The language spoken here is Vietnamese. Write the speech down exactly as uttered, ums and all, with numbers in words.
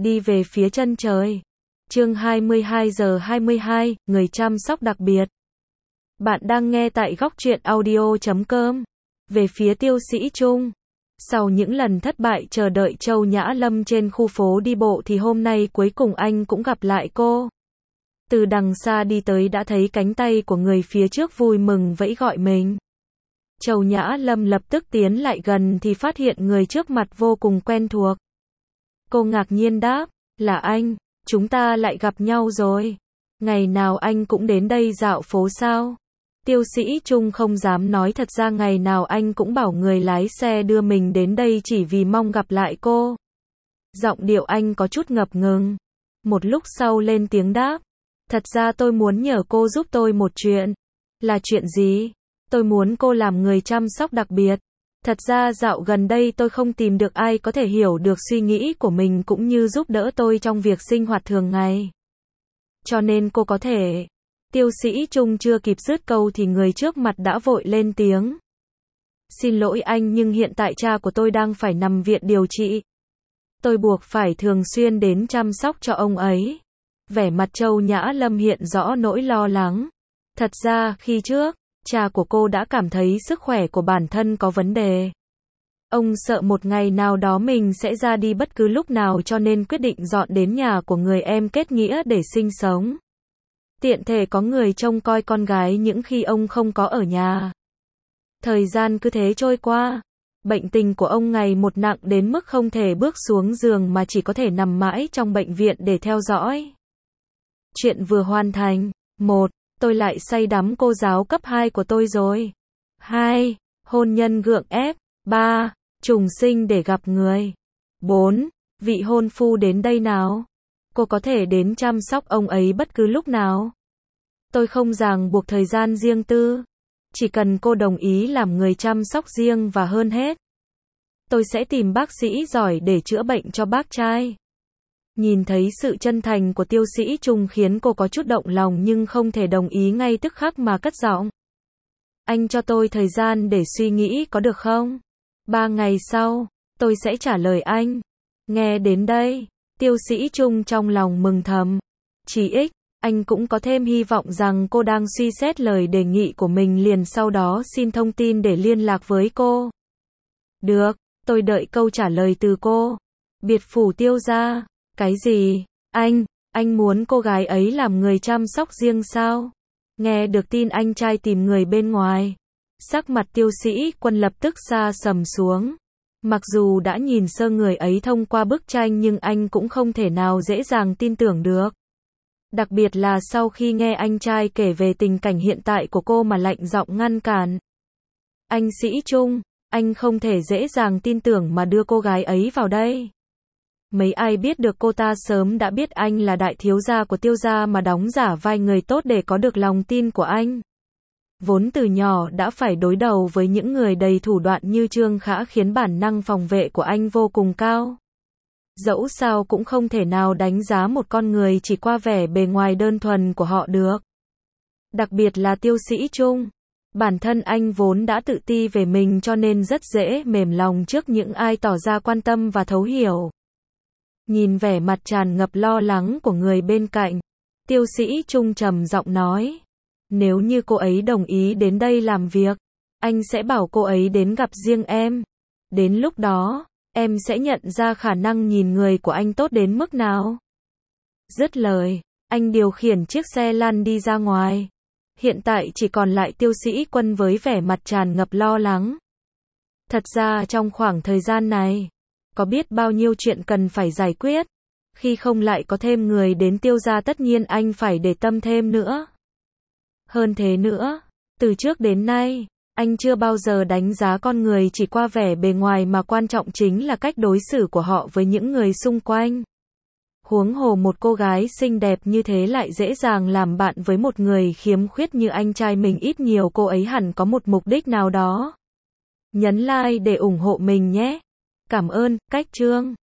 đi về phía chân trời. Chương hai mươi hai giờ hai mươi hai, người chăm sóc đặc biệt. Bạn đang nghe tại góc truyện audio chấm com. Về phía Tiêu Sĩ Trung. Sau những lần thất bại chờ đợi Châu Nhã Lâm trên khu phố đi bộ thì hôm nay cuối cùng anh cũng gặp lại cô. Từ đằng xa đi tới đã thấy cánh tay của người phía trước vui mừng vẫy gọi mình. Châu Nhã Lâm lập tức tiến lại gần thì phát hiện người trước mặt vô cùng quen thuộc. Cô ngạc nhiên đáp, là anh, chúng ta lại gặp nhau rồi. Ngày nào anh cũng đến đây dạo phố sao? Tiêu Sĩ Trung không dám nói, thật ra ngày nào anh cũng bảo người lái xe đưa mình đến đây chỉ vì mong gặp lại cô. Giọng điệu anh có chút ngập ngừng. Một lúc sau lên tiếng đáp, thật ra tôi muốn nhờ cô giúp tôi một chuyện. Là chuyện gì? Tôi muốn cô làm người chăm sóc đặc biệt. Thật ra dạo gần đây tôi không tìm được ai có thể hiểu được suy nghĩ của mình cũng như giúp đỡ tôi trong việc sinh hoạt thường ngày. Cho nên cô có thể... Tiêu Sĩ Trung chưa kịp dứt câu thì người trước mặt đã vội lên tiếng. Xin lỗi anh, nhưng hiện tại cha của tôi đang phải nằm viện điều trị. Tôi buộc phải thường xuyên đến chăm sóc cho ông ấy. Vẻ mặt Châu Nhã Lâm hiện rõ nỗi lo lắng. Thật ra, khi trước, cha của cô đã cảm thấy sức khỏe của bản thân có vấn đề. Ông sợ một ngày nào đó mình sẽ ra đi bất cứ lúc nào cho nên quyết định dọn đến nhà của người em kết nghĩa để sinh sống. Tiện thể có người trông coi con gái những khi ông không có ở nhà. Thời gian cứ thế trôi qua. Bệnh tình của ông ngày một nặng đến mức không thể bước xuống giường mà chỉ có thể nằm mãi trong bệnh viện để theo dõi. Chuyện vừa hoàn thành. một. Tôi lại say đắm cô giáo cấp hai của tôi rồi. hai. Hôn nhân gượng ép. ba. Trùng sinh để gặp người. bốn. Vị hôn phu đến đây nào. Cô có thể đến chăm sóc ông ấy bất cứ lúc nào. Tôi không ràng buộc thời gian riêng tư. Chỉ cần cô đồng ý làm người chăm sóc riêng và hơn hết. Tôi sẽ tìm bác sĩ giỏi để chữa bệnh cho bác trai. Nhìn thấy sự chân thành của Tiêu Sĩ Trung khiến cô có chút động lòng nhưng không thể đồng ý ngay tức khắc mà cất giọng. Anh cho tôi thời gian để suy nghĩ có được không? Ba ngày sau, tôi sẽ trả lời anh. Nghe đến đây, Tiêu Sĩ Trung trong lòng mừng thầm. Chỉ ít, anh cũng có thêm hy vọng rằng cô đang suy xét lời đề nghị của mình, liền sau đó xin thông tin để liên lạc với cô. Được, tôi đợi câu trả lời từ cô. Biệt phủ Tiêu gia. Cái gì? Anh, anh muốn cô gái ấy làm người chăm sóc riêng sao? Nghe được tin anh trai tìm người bên ngoài. Sắc mặt Tiêu Sĩ Quân lập tức sa sầm xuống. Mặc dù đã nhìn sơ người ấy thông qua bức tranh nhưng anh cũng không thể nào dễ dàng tin tưởng được. Đặc biệt là sau khi nghe anh trai kể về tình cảnh hiện tại của cô mà lạnh giọng ngăn cản. Anh Sĩ Trung, anh không thể dễ dàng tin tưởng mà đưa cô gái ấy vào đây. Mấy ai biết được cô ta sớm đã biết anh là đại thiếu gia của Tiêu gia mà đóng giả vai người tốt để có được lòng tin của anh. Vốn từ nhỏ đã phải đối đầu với những người đầy thủ đoạn như Trương Khả khiến bản năng phòng vệ của anh vô cùng cao. Dẫu sao cũng không thể nào đánh giá một con người chỉ qua vẻ bề ngoài đơn thuần của họ được. Đặc biệt là Tiêu Sĩ Trung. Bản thân anh vốn đã tự ti về mình cho nên rất dễ mềm lòng trước những ai tỏ ra quan tâm và thấu hiểu. Nhìn vẻ mặt tràn ngập lo lắng của người bên cạnh, Tiêu Sĩ Trung trầm giọng nói. Nếu như cô ấy đồng ý đến đây làm việc, anh sẽ bảo cô ấy đến gặp riêng em. Đến lúc đó, em sẽ nhận ra khả năng nhìn người của anh tốt đến mức nào. Dứt lời, anh điều khiển chiếc xe lăn đi ra ngoài. Hiện tại chỉ còn lại Tiêu Sĩ Quân với vẻ mặt tràn ngập lo lắng. Thật ra trong khoảng thời gian này, có biết bao nhiêu chuyện cần phải giải quyết. Khi không lại có thêm người đến Tiêu gia tất nhiên anh phải để tâm thêm nữa. Hơn thế nữa, từ trước đến nay, anh chưa bao giờ đánh giá con người chỉ qua vẻ bề ngoài mà quan trọng chính là cách đối xử của họ với những người xung quanh. Huống hồ một cô gái xinh đẹp như thế lại dễ dàng làm bạn với một người khiếm khuyết như anh trai mình, ít nhiều cô ấy hẳn có một mục đích nào đó. Nhấn like để ủng hộ mình nhé. Cảm ơn, cách chương.